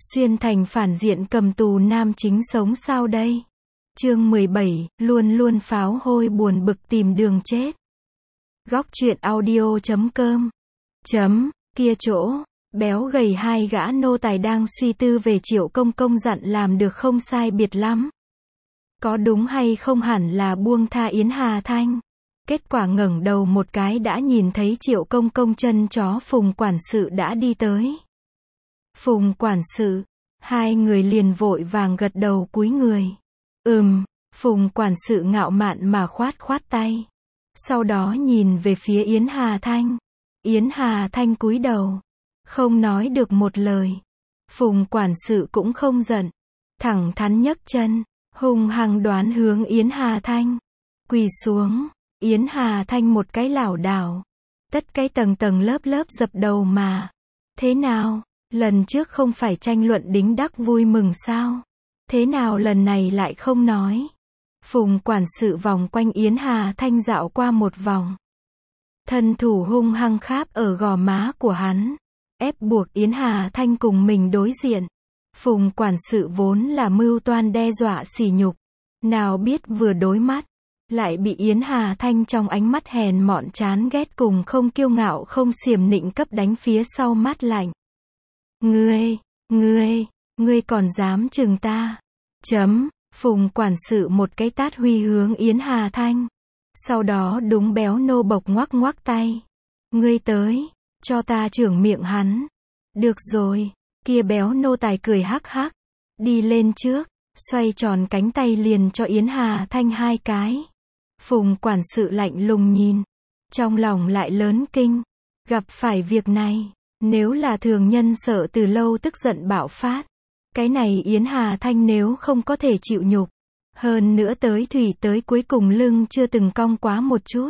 Xuyên thành phản diện cầm tù nam chính sống sao đây? Chương 17, luôn luôn pháo hôi buồn bực tìm đường chết. Góc truyện audio.com Kia chỗ, béo gầy hai gã nô tài đang suy tư về Triệu Công Công dặn làm được không sai biệt lắm. Có đúng hay không hẳn là buông tha Yến Hà Thanh. Kết quả ngẩng đầu một cái đã nhìn thấy Triệu Công Công chân chó Phùng quản sự đã đi tới. Phùng quản sự, hai người liền vội vàng gật đầu cúi người. Phùng quản sự ngạo mạn mà khoát khoát tay. Sau đó nhìn về phía Yến Hà Thanh. Yến Hà Thanh cúi đầu, không nói được một lời. Phùng quản sự cũng không giận, thẳng thắn nhấc chân, hung hăng đoán hướng Yến Hà Thanh. Quỳ xuống, Yến Hà Thanh một cái lảo đảo. Tất cái tầng tầng lớp lớp dập đầu mà. Thế nào, lần trước không phải tranh luận đính đắc vui mừng sao? Thế nào lần này lại không nói? Phùng quản sự vòng quanh Yến Hà Thanh dạo qua một vòng. Thân thủ hung hăng kháp ở gò má của hắn, ép buộc Yến Hà Thanh cùng mình đối diện. Phùng quản sự vốn là mưu toan đe dọa sỉ nhục, nào biết vừa đối mắt, lại bị Yến Hà Thanh trong ánh mắt hèn mọn chán ghét cùng không kiêu ngạo không xiểm nịnh cấp đánh phía sau mát lạnh. Ngươi còn dám chừng ta? Phùng quản sự một cái tát huy hướng Yến Hà Thanh. Sau đó đúng béo nô bộc ngoắc ngoắc tay. Ngươi tới, cho ta chưởng miệng hắn. Được rồi, kia béo nô tài cười hắc hắc. Đi lên trước, xoay tròn cánh tay liền cho Yến Hà Thanh hai cái. Phùng quản sự lạnh lùng nhìn. Trong lòng lại lớn kinh. Gặp phải việc này, nếu là thường nhân sợ từ lâu tức giận bạo phát. Cái này Yến Hà Thanh nếu không có thể chịu nhục. Hơn nữa tới thủy tới cuối cùng lưng chưa từng cong quá một chút.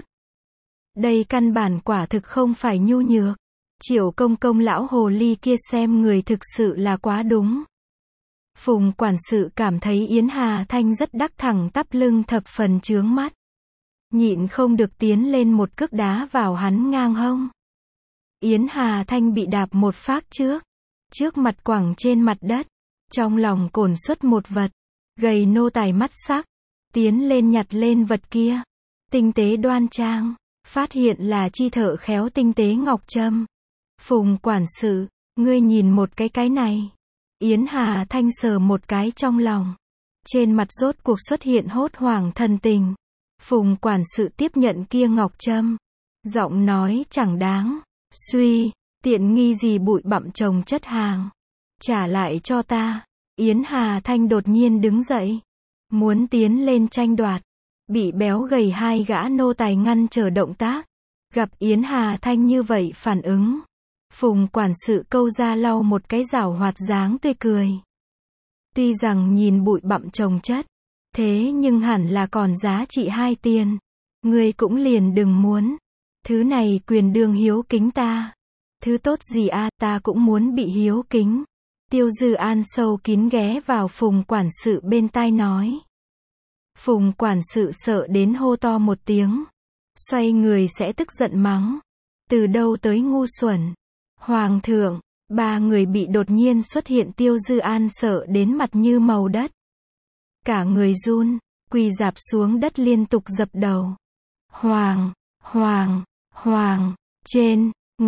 Đây căn bản quả thực không phải nhu nhược. Triệu Công Công lão hồ ly kia xem người thực sự là quá đúng. Phùng quản sự cảm thấy Yến Hà Thanh rất đắc thẳng tắp lưng thập phần chướng mắt. Nhịn không được tiến lên một cước đá vào hắn ngang hông. Yến Hà Thanh bị đạp một phát trước mặt quẳng trên mặt đất. Trong lòng cồn xuất một vật. Gầy nô tài mắt sắc, tiến lên nhặt lên vật kia, tinh tế đoan trang, phát hiện là chi thợ khéo tinh tế ngọc trâm. Phùng quản sự, ngươi nhìn một cái này. Yến Hà Thanh sờ một cái trong lòng. Trên mặt rốt cuộc xuất hiện hốt hoảng thần tình. Phùng quản sự tiếp nhận kia ngọc trâm. Giọng nói chẳng đáng, suy, tiện nghi gì bụi bặm chồng chất hàng. Trả lại cho ta. Yến Hà Thanh đột nhiên đứng dậy, muốn tiến lên tranh đoạt, bị béo gầy hai gã nô tài ngăn trở động tác. Gặp Yến Hà Thanh như vậy phản ứng, Phùng quản sự câu ra lau một cái giảo hoạt dáng tươi cười. Tuy rằng nhìn bụi bặm chồng chất, thế nhưng hẳn là còn giá trị hai tiền. Ngươi cũng liền đừng muốn. Thứ này quyền đương hiếu kính ta. Thứ tốt gì a, ta cũng muốn bị hiếu kính. Tiêu Dư An sâu kín ghé vào Phùng quản sự bên tai nói. Phùng quản sự sợ đến hô to một tiếng. Xoay người sẽ tức giận mắng. Từ đâu tới ngu xuẩn. Hoàng thượng, ba người bị đột nhiên xuất hiện Tiêu Dư An sợ đến mặt như màu đất. Cả người run, quỳ rạp xuống đất liên tục dập đầu. Hoàng, trên,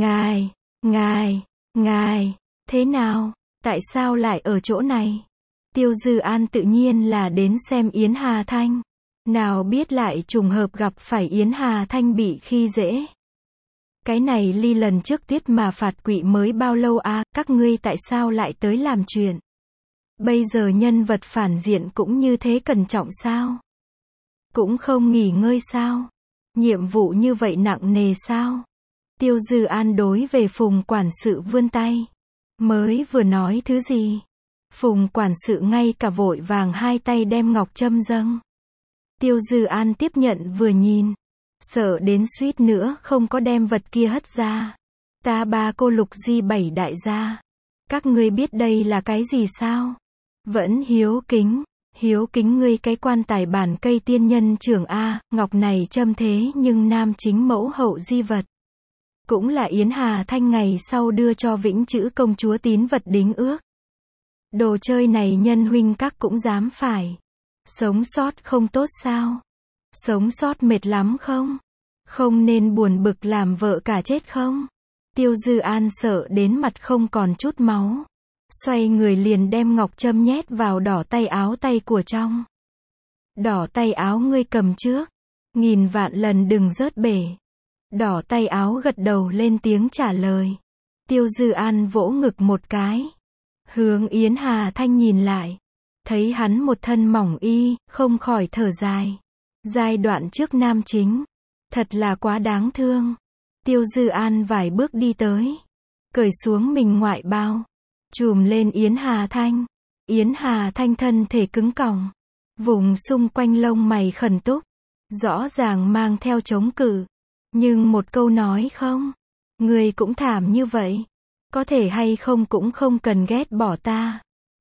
ngài, thế nào? Tại sao lại ở chỗ này? Tiêu Dư An tự nhiên là đến xem Yến Hà Thanh. Nào biết lại trùng hợp gặp phải Yến Hà Thanh bị khi dễ. Cái này ly lần trước tiết mà phạt quỵ mới bao lâu a, các ngươi tại sao lại tới làm chuyện? Bây giờ nhân vật phản diện cũng như thế cẩn trọng sao? Cũng không nghỉ ngơi sao? Nhiệm vụ như vậy nặng nề sao? Tiêu Dư An đối về Phùng quản sự vươn tay. Mới vừa nói thứ gì? Phùng quản sự ngay cả vội vàng hai tay đem ngọc trâm dâng. Tiêu Dư An tiếp nhận vừa nhìn. Sợ đến suýt nữa không có đem vật kia hất ra. Ta ba cô lục di bảy đại gia. Các ngươi biết đây là cái gì sao? Vẫn hiếu kính ngươi cái quan tài bản cây tiên nhân trưởng a, ngọc này châm thế nhưng nam chính mẫu hậu di vật. Cũng là Yến Hà Thanh ngày sau đưa cho Vĩnh Chữ công chúa tín vật đính ước. Đồ chơi này nhân huynh các cũng dám phải. Sống sót không tốt sao? Sống sót mệt lắm không? Không nên buồn bực làm vợ cả chết không? Tiêu Dư An sợ đến mặt không còn chút máu. Xoay người liền đem ngọc châm nhét vào đỏ tay áo tay của trong. Đỏ tay áo ngươi cầm trước. Nghìn vạn lần đừng rớt bể. Đỏ tay áo gật đầu lên tiếng trả lời. Tiêu Dư An vỗ ngực một cái. Hướng Yến Hà Thanh nhìn lại. Thấy hắn một thân mỏng y, không khỏi thở dài. Giai đoạn trước nam chính. Thật là quá đáng thương. Tiêu Dư An vài bước đi tới. Cởi xuống mình ngoại bao. Chùm lên Yến Hà Thanh. Yến Hà Thanh thân thể cứng còng. Vùng xung quanh lông mày khẩn túc. Rõ ràng mang theo chống cự. Nhưng một câu nói không. Người cũng thảm như vậy. Có thể hay không cũng không cần ghét bỏ ta.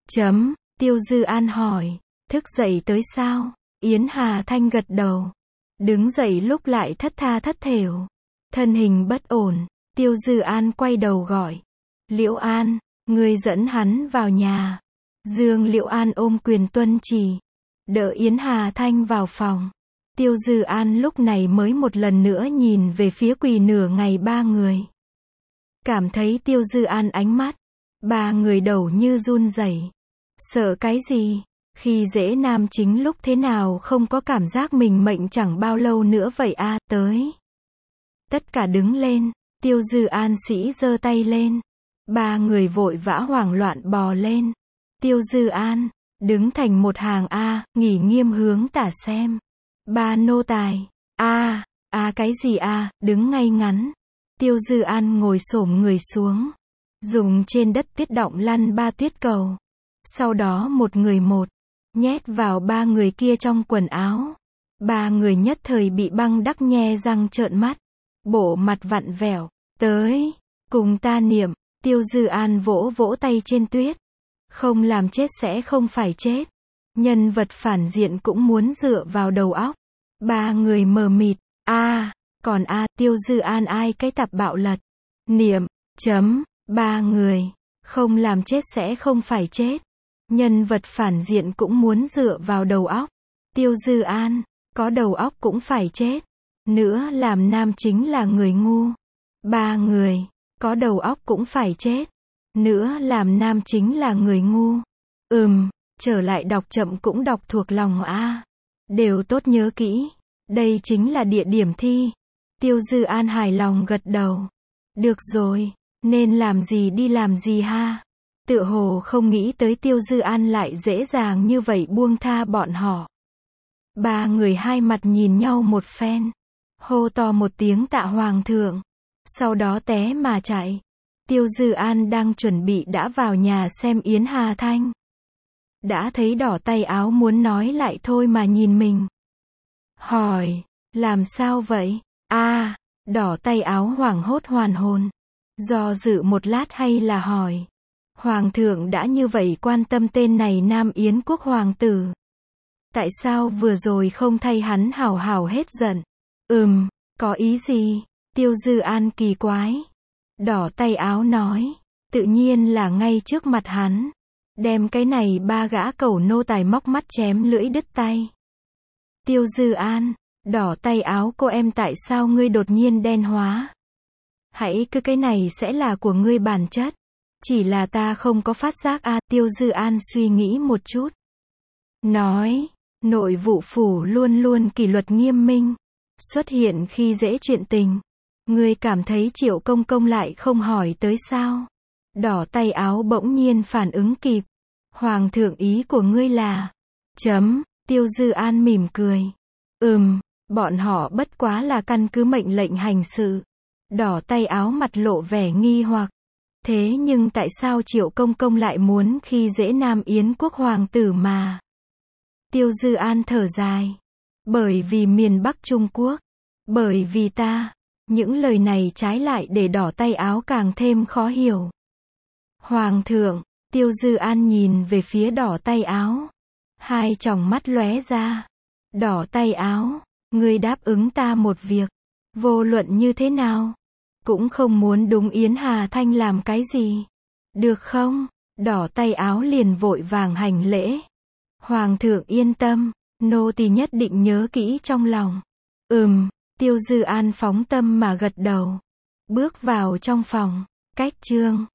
Tiêu Dư An hỏi. Thức dậy tới sao? Yến Hà Thanh gật đầu. Đứng dậy lúc lại thất tha thất thểu. Thân hình bất ổn. Tiêu Dư An quay đầu gọi. Liễu An, ngươi dẫn hắn vào nhà. Dương Liễu An ôm quyền tuân chỉ. Đỡ Yến Hà Thanh vào phòng. Tiêu Dư An lúc này mới một lần nữa nhìn về phía quỳ nửa ngày ba người. Cảm thấy Tiêu Dư An ánh mắt. Ba người đầu như run rẩy. Sợ cái gì? Khi dễ nam chính lúc thế nào không có cảm giác mình mệnh chẳng bao lâu nữa vậy a, tới. Tất cả đứng lên. Tiêu Dư An sĩ giơ tay lên. Ba người vội vã hoảng loạn bò lên. Tiêu Dư An, đứng thành một hàng a, nghỉ nghiêm hướng tả xem. Ba nô tài. Cái gì a, đứng ngay ngắn. Tiêu Dư An ngồi xổm người xuống. Dùng trên đất tuyết động lăn ba tuyết cầu. Sau đó một người một. Nhét vào ba người kia trong quần áo. Ba người nhất thời bị băng đắc nhe răng trợn mắt. Bộ mặt vặn vẹo. Tới. Cùng ta niệm. Tiêu Dư An vỗ vỗ tay trên tuyết. Không làm chết sẽ không phải chết. Nhân vật phản diện cũng muốn dựa vào đầu óc. Ba người mờ mịt. Còn Tiêu Dư An ai cái tập bạo lật. Niệm. Ba người. Không làm chết sẽ không phải chết. Nhân vật phản diện cũng muốn dựa vào đầu óc. Tiêu Dư An. Có đầu óc cũng phải chết. Nữa làm nam chính là người ngu. Ba người. Có đầu óc cũng phải chết. Nữa làm nam chính là người ngu. Trở lại đọc chậm cũng đọc thuộc lòng đều tốt nhớ kỹ. Đây chính là địa điểm thi. Tiêu Dư An hài lòng gật đầu. Được rồi, nên làm gì đi làm gì ha. Tựa hồ không nghĩ tới Tiêu Dư An lại dễ dàng như vậy buông tha bọn họ. Ba người hai mặt nhìn nhau một phen. Hô to một tiếng tạ hoàng thượng. Sau đó té mà chạy. Tiêu Dư An đang chuẩn bị đã vào nhà xem Yến Hà Thanh. Đã thấy đỏ tay áo muốn nói lại thôi mà nhìn mình. Hỏi, làm sao vậy? Đỏ tay áo hoảng hốt hoàn hồn. Do dự một lát hay là hỏi. Hoàng thượng đã như vậy quan tâm tên này Nam Yến quốc hoàng tử. Tại sao vừa rồi không thay hắn hào hào hết giận? Có ý gì? Tiêu Dư An kỳ quái. Đỏ tay áo nói. Tự nhiên là ngay trước mặt hắn. Đem cái này ba gã cẩu nô tài móc mắt chém lưỡi đứt tay. Tiêu Dư An. Đỏ tay áo cô em tại sao ngươi đột nhiên đen hóa? Hãy cứ cái này sẽ là của ngươi bản chất. Chỉ là ta không có phát giác Tiêu Dư An suy nghĩ một chút. Nói. Nội vụ phủ luôn luôn kỷ luật nghiêm minh. Xuất hiện khi dễ chuyện tình. Ngươi cảm thấy Triệu Công Công lại không hỏi tới sao? Đỏ tay áo bỗng nhiên phản ứng kịp. Hoàng thượng ý của ngươi là. Tiêu Dư An mỉm cười. Bọn họ bất quá là căn cứ mệnh lệnh hành sự. Đỏ tay áo mặt lộ vẻ nghi hoặc. Thế nhưng tại sao Triệu Công Công lại muốn khi dễ Nam Yến quốc hoàng tử mà? Tiêu Dư An thở dài. Bởi vì miền Bắc Trung Quốc. Bởi vì ta. Những lời này trái lại để đỏ tay áo càng thêm khó hiểu. Hoàng thượng. Tiêu Dư An nhìn về phía đỏ tay áo. Hai tròng mắt lóe ra. Đỏ tay áo. Ngươi đáp ứng ta một việc. Vô luận như thế nào. Cũng không muốn đúng Yến Hà Thanh làm cái gì. Được không? Đỏ tay áo liền vội vàng hành lễ. Hoàng thượng yên tâm, nô tỳ nhất định nhớ kỹ trong lòng. Tiêu Dư An phóng tâm mà gật đầu. Bước vào trong phòng. Cách chương